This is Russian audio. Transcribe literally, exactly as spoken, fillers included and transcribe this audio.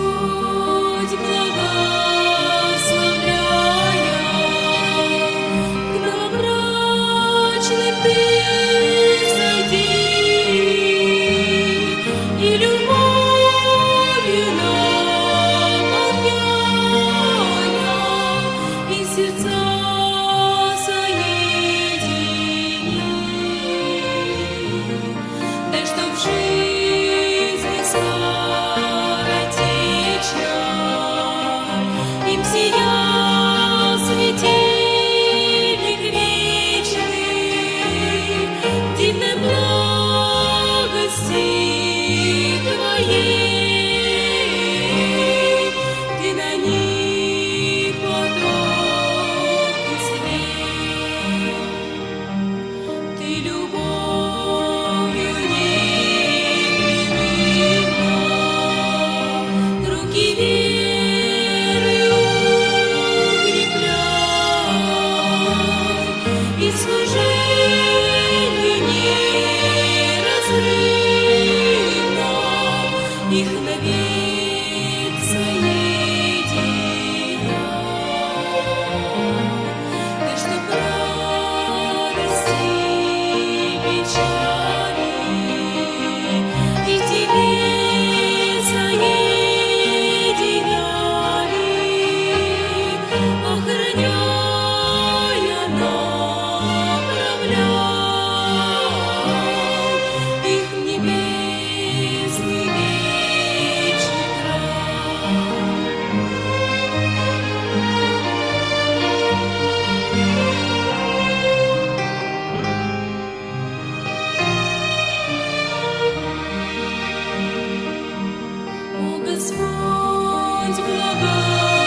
Господь, благословляя, к нам брачным Ты взойди, и любовью напомняя, и сердца соедини. Дай, чтоб в жизни скоротечной им сиял светильник вечный, дивной благости Твоей. Ты на них поток и свет, Ты любовью непрерывно руки веры укрепляй, и в служении неразрывно их навек соединяй. Дай, чтоб радости и печали и в Тебе соединяли, охраняя, направляй их в небесный вечный край. О Господь, благословляя,